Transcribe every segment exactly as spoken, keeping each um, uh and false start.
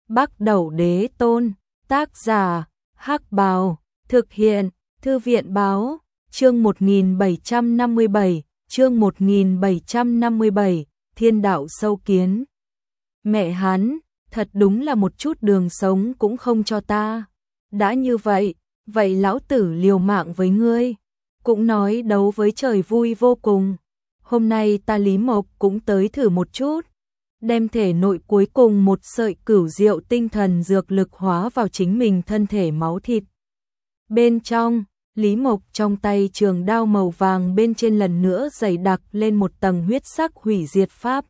Bắc Đẩu Đế Tôn, tác giả, Hắc Bào, thực hiện, Thư viện báo, chương một nghìn bảy trăm năm mươi bảy, chương một nghìn bảy trăm năm mươi bảy, Thiên đạo sâu kiến. Mẹ hắn, thật đúng là một chút đường sống cũng không cho ta. Đã như vậy, vậy lão tử liều mạng với ngươi. Cũng nói đấu với trời vui vô cùng. Hôm nay ta Lý Mộc cũng tới thử một chút. Đem thể nội cuối cùng một sợi cửu diệu tinh thần dược lực hóa vào chính mình thân thể máu thịt. Bên trong, Lý Mộc trong tay trường đao màu vàng bên trên lần nữa dày đặc lên một tầng huyết sắc hủy diệt pháp.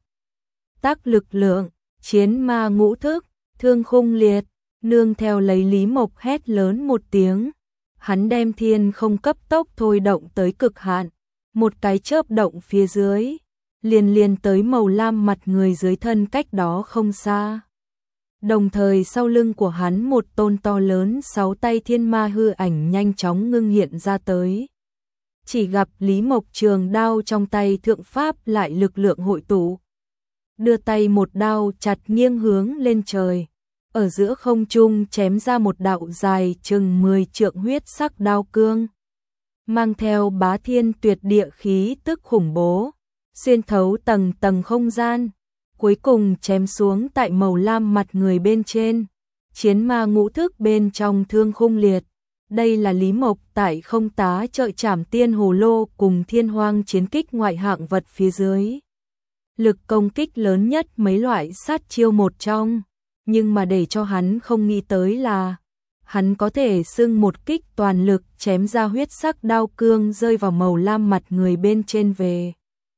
Tác lực lượng, chiến ma ngũ thức, thương khung liệt, nương theo lấy Lý Mộc hét lớn một tiếng. Hắn đem thiên không cấp tốc thôi động tới cực hạn, một cái chớp động phía dưới, liền liền tới màu lam mặt người dưới thân cách đó không xa. Đồng thời sau lưng của hắn một tôn to lớn sáu tay thiên ma hư ảnh nhanh chóng ngưng hiện ra tới. Chỉ gặp Lý Mộc trường đao trong tay thượng pháp lại lực lượng hội tụ. Đưa tay một đao chặt nghiêng hướng lên trời. Ở giữa không trung chém ra một đạo dài chừng mười trượng huyết sắc đao cương. Mang theo bá thiên tuyệt địa khí tức khủng bố. Xuyên thấu tầng tầng không gian. Cuối cùng chém xuống tại màu lam mặt người bên trên. Chiến ma ngũ thức bên trong thương khung liệt. Đây là Lý Mộc tại không tá trợ trảm tiên hồ lô cùng thiên hoang chiến kích ngoại hạng vật phía dưới. Lực công kích lớn nhất mấy loại sát chiêu một trong. Nhưng mà để cho hắn không nghĩ tới là hắn có thể xưng một kích toàn lực chém ra huyết sắc đao cương rơi vào màu lam mặt người bên trên về.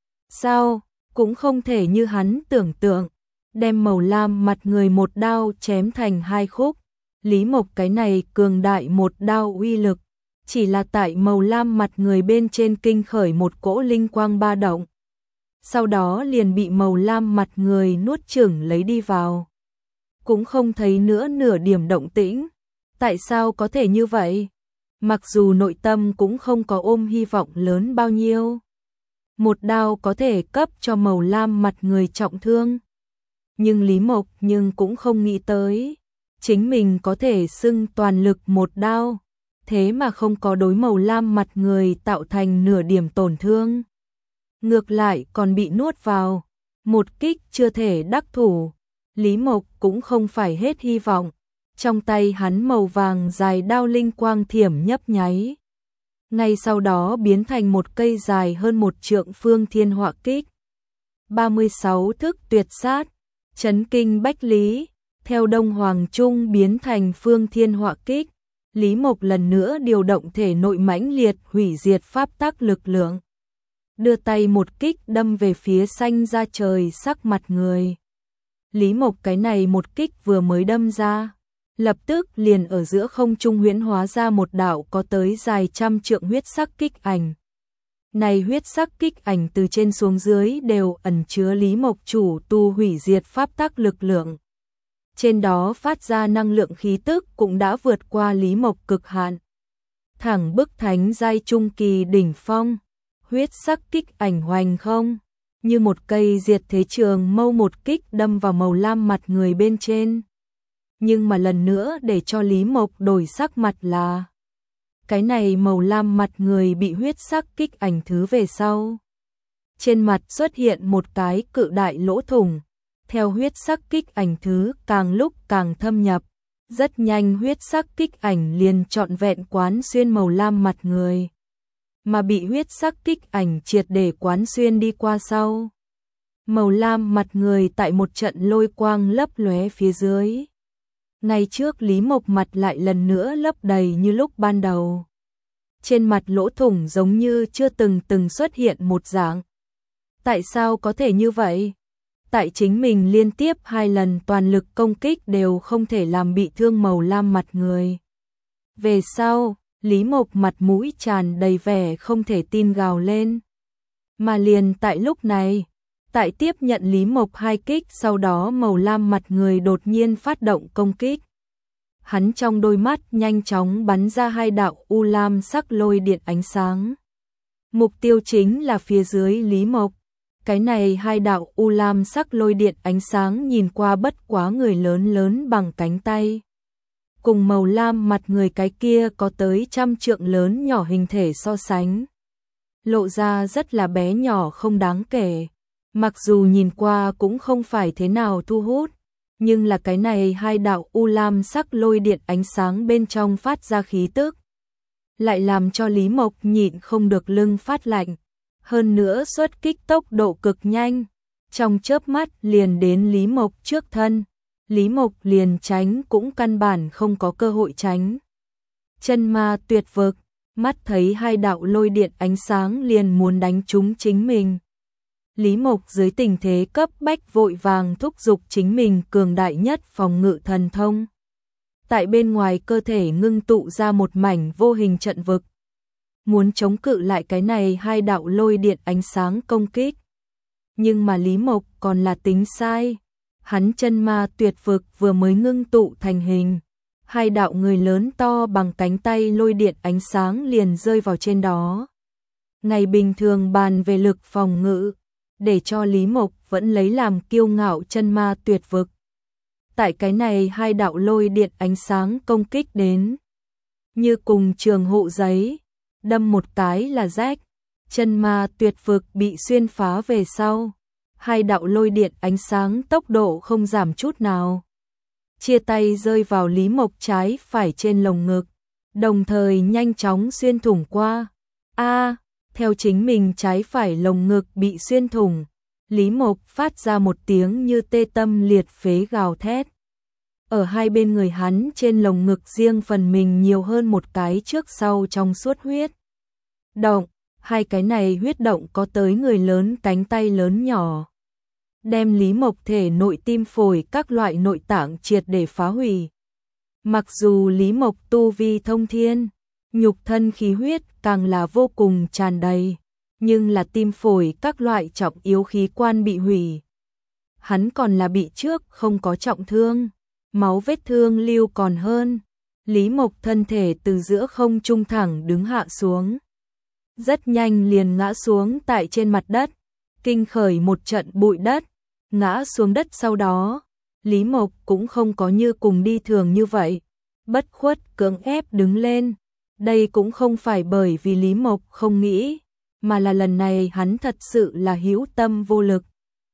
Sao, cũng không thể như hắn tưởng tượng, đem màu lam mặt người một đao chém thành hai khúc. Lý Mộc cái này cường đại một đao uy lực, chỉ là tại màu lam mặt người bên trên kinh khởi một cỗ linh quang ba động. Sau đó liền bị màu lam mặt người nuốt chửng lấy đi vào. Cũng không thấy nữa nửa điểm động tĩnh. Tại sao có thể như vậy? Mặc dù nội tâm cũng không có ôm hy vọng lớn bao nhiêu. Một đao có thể cấp cho màu lam mặt người trọng thương. Nhưng Lý Mộc nhưng cũng không nghĩ tới. Chính mình có thể xưng toàn lực một đao. Thế mà không có đối màu lam mặt người tạo thành nửa điểm tổn thương. Ngược lại còn bị nuốt vào. Một kích chưa thể đắc thủ. Lý Mộc cũng không phải hết hy vọng. Trong tay hắn màu vàng dài đao linh quang thiểm nhấp nháy. Ngay sau đó biến thành một cây dài hơn một trượng phương thiên họa kích. ba mươi sáu thức tuyệt sát, chấn kinh bách lý, theo Đông Hoàng Trung biến thành phương thiên họa kích. Lý Mộc lần nữa điều động thể nội mãnh liệt hủy diệt pháp tắc lực lượng. Đưa tay một kích đâm về phía xanh ra trời sắc mặt người. Lý Mộc cái này một kích vừa mới đâm ra, lập tức liền ở giữa không trung huyễn hóa ra một đạo có tới dài trăm trượng huyết sắc kích ảnh. Này huyết sắc kích ảnh từ trên xuống dưới đều ẩn chứa Lý Mộc chủ tu hủy diệt pháp tắc lực lượng. Trên đó phát ra năng lượng khí tức cũng đã vượt qua Lý Mộc cực hạn. Thẳng bức thánh giai trung kỳ đỉnh phong, huyết sắc kích ảnh hoành không. Như một cây diệt thế trường mâu một kích đâm vào màu lam mặt người bên trên. Nhưng mà lần nữa để cho Lý Mộc đổi sắc mặt là cái này màu lam mặt người bị huyết sắc kích ảnh thứ về sau. Trên mặt xuất hiện một cái cự đại lỗ thủng. Theo huyết sắc kích ảnh thứ càng lúc càng thâm nhập. Rất nhanh huyết sắc kích ảnh liền trọn vẹn quán xuyên màu lam mặt người. Mà bị huyết sắc kích ảnh triệt để quán xuyên đi qua sau. Màu lam mặt người tại một trận lôi quang lấp lóe phía dưới. Ngay trước Lý Mộc mặt lại lần nữa lấp đầy như lúc ban đầu. Trên mặt lỗ thủng giống như chưa từng từng xuất hiện một dạng. Tại sao có thể như vậy? Tại chính mình liên tiếp hai lần toàn lực công kích đều không thể làm bị thương màu lam mặt người. Về sau, Lý Mộc mặt mũi tràn đầy vẻ không thể tin gào lên. Mà liền tại lúc này, tại tiếp nhận Lý Mộc hai kích sau đó màu lam mặt người đột nhiên phát động công kích. Hắn trong đôi mắt nhanh chóng bắn ra hai đạo u lam sắc lôi điện ánh sáng. Mục tiêu chính là phía dưới Lý Mộc. Cái này hai đạo u lam sắc lôi điện ánh sáng nhìn qua bất quá người lớn lớn bằng cánh tay. Cùng màu lam mặt người cái kia có tới trăm trượng lớn nhỏ hình thể so sánh. Lộ ra rất là bé nhỏ không đáng kể. Mặc dù nhìn qua cũng không phải thế nào thu hút, nhưng là cái này hai đạo u lam sắc lôi điện ánh sáng bên trong phát ra khí tức. Lại làm cho Lý Mộc nhịn không được lưng phát lạnh. Hơn nữa xuất kích tốc độ cực nhanh. Trong chớp mắt liền đến Lý Mộc trước thân. Lý Mộc liền tránh cũng căn bản không có cơ hội tránh. Chân ma tuyệt vực, mắt thấy hai đạo lôi điện ánh sáng liền muốn đánh trúng chính mình. Lý Mộc dưới tình thế cấp bách vội vàng thúc giục chính mình cường đại nhất phòng ngự thần thông. Tại bên ngoài cơ thể ngưng tụ ra một mảnh vô hình trận vực. Muốn chống cự lại cái này hai đạo lôi điện ánh sáng công kích. Nhưng mà Lý Mộc còn là tính sai. Hắn chân ma tuyệt vực vừa mới ngưng tụ thành hình. Hai đạo người lớn to bằng cánh tay lôi điện ánh sáng liền rơi vào trên đó. Ngày bình thường bàn về lực phòng ngự, để cho Lý Mộc vẫn lấy làm kiêu ngạo chân ma tuyệt vực. Tại cái này hai đạo lôi điện ánh sáng công kích đến. Như cùng trường hộ giấy, đâm một cái là rách, chân ma tuyệt vực bị xuyên phá về sau. Hai đạo lôi điện ánh sáng tốc độ không giảm chút nào. Chia tay rơi vào Lý Mộc trái phải trên lồng ngực, đồng thời nhanh chóng xuyên thủng qua. A, theo chính mình trái phải lồng ngực bị xuyên thủng, Lý Mộc phát ra một tiếng như tê tâm liệt phế gào thét. Ở hai bên người hắn trên lồng ngực riêng phần mình nhiều hơn một cái trước sau trong suốt huyết động, hai cái này huyết động có tới người lớn cánh tay lớn nhỏ. Đem Lý Mộc thể nội tim phổi các loại nội tạng triệt để phá hủy. Mặc dù Lý Mộc tu vi thông thiên, nhục thân khí huyết càng là vô cùng tràn đầy, nhưng là tim phổi các loại trọng yếu khí quan bị hủy. Hắn còn là bị trước không có trọng thương, máu vết thương lưu còn hơn. Lý Mộc thân thể từ giữa không trung thẳng đứng hạ xuống. Rất nhanh liền ngã xuống tại trên mặt đất, kinh khởi một trận bụi đất. Ngã xuống đất sau đó, Lý Mộc cũng không có như cùng đi thường như vậy, bất khuất cưỡng ép đứng lên. Đây cũng không phải bởi vì Lý Mộc không nghĩ, mà là lần này hắn thật sự là hữu tâm vô lực.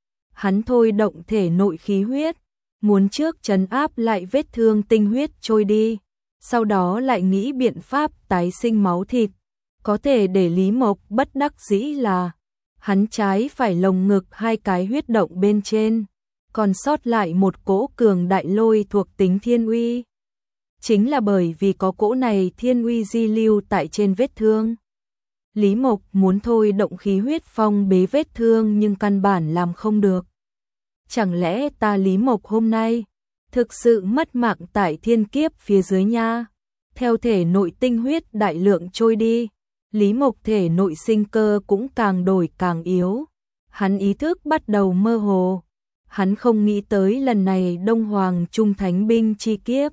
Hắn thôi động thể nội khí huyết, muốn trước trấn áp lại vết thương tinh huyết trôi đi, sau đó lại nghĩ biện pháp tái sinh máu thịt. Có thể để Lý Mộc bất đắc dĩ là hắn trái phải lồng ngực hai cái huyết động bên trên, còn sót lại một cỗ cường đại lôi thuộc tính thiên uy. Chính là bởi vì có cỗ này thiên uy di lưu tại trên vết thương. Lý Mộc muốn thôi động khí huyết phong bế vết thương nhưng căn bản làm không được. Chẳng lẽ ta Lý Mộc hôm nay thực sự mất mạng tại thiên kiếp phía dưới nha? Theo thể nội tinh huyết đại lượng trôi đi, Lý Mộc thể nội sinh cơ cũng càng đổi càng yếu. Hắn ý thức bắt đầu mơ hồ. Hắn không nghĩ tới lần này Đông Hoàng Trung Thánh binh chi kiếp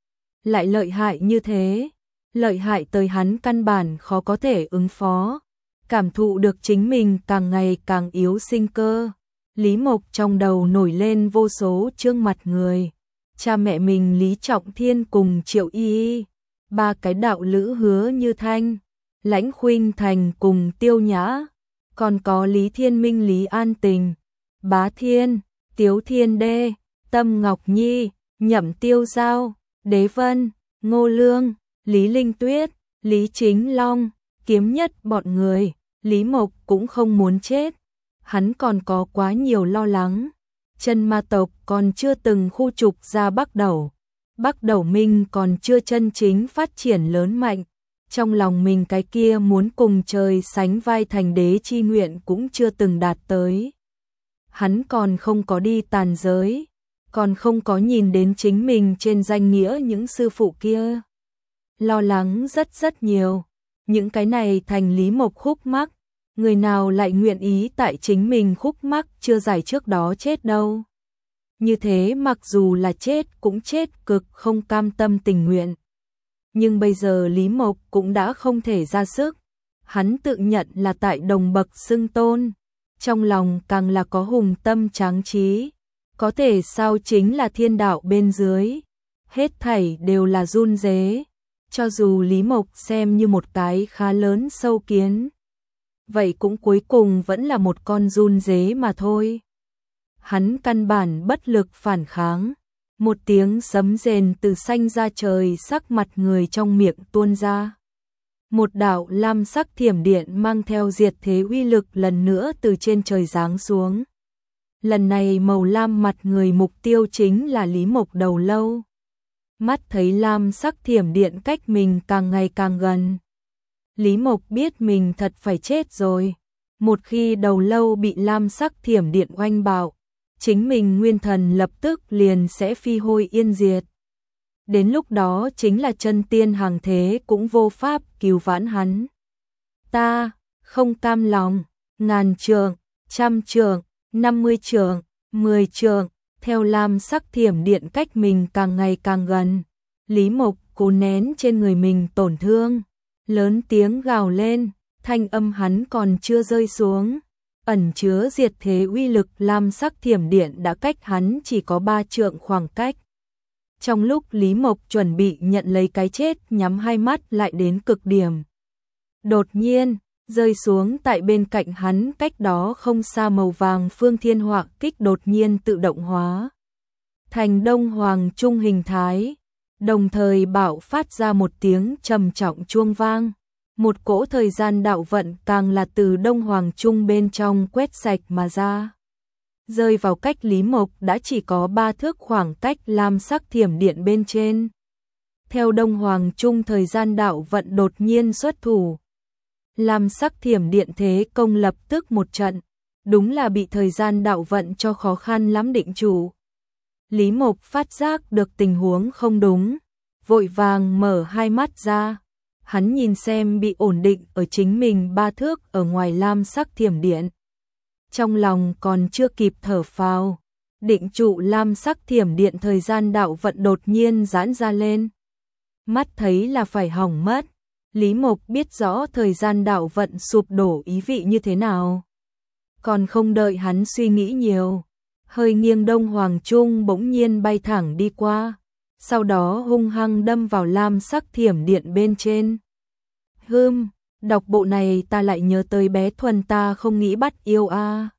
lại lợi hại như thế. Lợi hại tới hắn căn bản khó có thể ứng phó. Cảm thụ được chính mình càng ngày càng yếu sinh cơ. Lý Mộc trong đầu nổi lên vô số chương mặt người. Cha mẹ mình Lý Trọng Thiên cùng Triệu Y Y. Ba cái đạo lữ Hứa Như Thanh, Lãnh Khuynh Thành cùng Tiêu Nhã, còn có Lý Thiên Minh Lý An Tình, Bá Thiên, Tiếu Thiên Đê, Tâm Ngọc Nhi, Nhậm Tiêu Giao, Đế Vân, Ngô Lương, Lý Linh Tuyết, Lý Chính Long, Kiếm Nhất bọn người. Lý Mộc cũng không muốn chết, hắn còn có quá nhiều lo lắng. Chân ma tộc còn chưa từng khu trục ra Bắc Đẩu, Bắc Đẩu Minh còn chưa chân chính phát triển lớn mạnh. Trong lòng mình cái kia muốn cùng trời sánh vai thành đế chi nguyện cũng chưa từng đạt tới. Hắn còn không có đi tàn giới, còn không có nhìn đến chính mình trên danh nghĩa những sư phụ kia. Lo lắng rất rất nhiều, những cái này thành Lý Mộc khúc mắc, người nào lại nguyện ý tại chính mình khúc mắc chưa giải trước đó chết đâu. Như thế mặc dù là chết cũng chết cực không cam tâm tình nguyện. Nhưng bây giờ Lý Mộc cũng đã không thể ra sức. Hắn tự nhận là tại đồng bậc xưng tôn. trong lòng càng là có hùng tâm tráng trí, có thể sao chính là thiên đạo bên dưới, hết thảy đều là run rế, cho dù Lý Mộc xem như một cái khá lớn sâu kiến, vậy cũng cuối cùng vẫn là một con run rế mà thôi. Hắn căn bản bất lực phản kháng, một tiếng sấm rền từ xanh ra trời sắc mặt người trong miệng tuôn ra. Một đạo lam sắc thiểm điện mang theo diệt thế uy lực lần nữa từ trên trời giáng xuống. Lần này màu lam mặt người mục tiêu chính là Lý Mộc đầu lâu. Mắt thấy lam sắc thiểm điện cách mình càng ngày càng gần. Lý Mộc biết mình thật phải chết rồi. Một khi đầu lâu bị lam sắc thiểm điện oanh bạo, chính mình nguyên thần lập tức liền sẽ phi hôi yên diệt. Đến lúc đó chính là chân tiên hàng thế cũng vô pháp cứu vãn hắn. Ta không cam lòng, ngàn trượng, trăm trượng, năm mươi trượng, mười trượng, theo lam sắc thiểm điện cách mình càng ngày càng gần. Lý Mộc cố nén trên người mình tổn thương, lớn tiếng gào lên, thanh âm hắn còn chưa rơi xuống. Ẩn chứa diệt thế uy lực lam sắc thiểm điện đã cách hắn chỉ có ba trượng khoảng cách. Trong lúc Lý Mộc chuẩn bị nhận lấy cái chết nhắm hai mắt lại đến cực điểm. Đột nhiên, rơi xuống tại bên cạnh hắn cách đó không xa màu vàng phương thiên họa kích đột nhiên tự động hóa. Thành đông hoàng trung hình thái, đồng thời bạo phát ra một tiếng trầm trọng chuông vang. Một cỗ thời gian đạo vận càng là từ đông hoàng trung bên trong quét sạch mà ra. Rơi vào cách Lý Mộc đã chỉ có ba thước khoảng cách lam sắc thiểm điện bên trên. Theo đông hoàng trung thời gian đạo vận đột nhiên xuất thủ. Lam sắc thiểm điện thế công lập tức một trận. Đúng là bị thời gian đạo vận cho khó khăn lắm định chủ. Lý Mộc phát giác được tình huống không đúng. Vội vàng mở hai mắt ra. Hắn nhìn xem bị ổn định ở chính mình ba thước ở ngoài lam sắc thiểm điện. Trong lòng còn chưa kịp thở phào, định trụ lam sắc thiểm điện thời gian đạo vận đột nhiên giãn ra lên. Mắt thấy là phải hỏng mất, Lý Mộc biết rõ thời gian đạo vận sụp đổ ý vị như thế nào. Còn không đợi hắn suy nghĩ nhiều, hơi nghiêng đông hoàng trung bỗng nhiên bay thẳng đi qua. Sau đó hung hăng đâm vào lam sắc thiểm điện bên trên. Hừm, đọc bộ này ta lại nhớ tới bé Thuần ta không nghĩ bắt yêu a. À.